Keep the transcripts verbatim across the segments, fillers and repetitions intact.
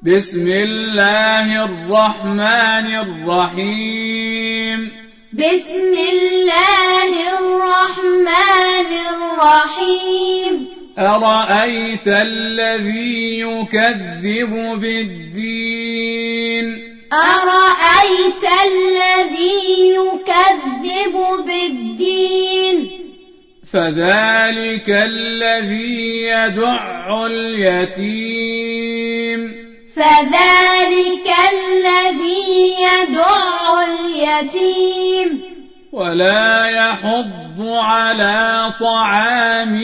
بسم الله الرحمن الرحيم بسم الله الرحمن الرحيم أرأيت الذي يكذب بالدين أرأيت الذي يكذب بالدين فذلك الذي يدع اليتيم فذلك الذي يدع اليتيم ولا يحض على طعام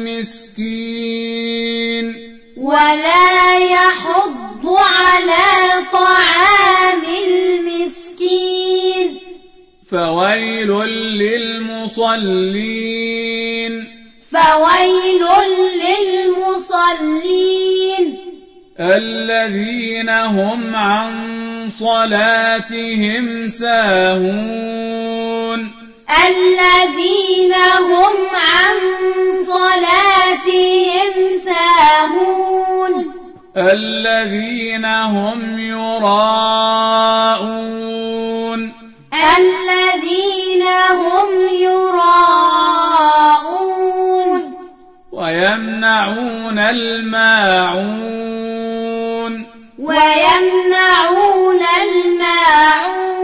المسكين ولا يحض على طعام المسكين فويل للمصلين فويل للمصلين الذين هم عن صلاتهم ساهون الذين هم عن صلاتهم ساهون الذين هم يراءون الذين هم يراءون ويمنعون الماعون ويمنعون الماعون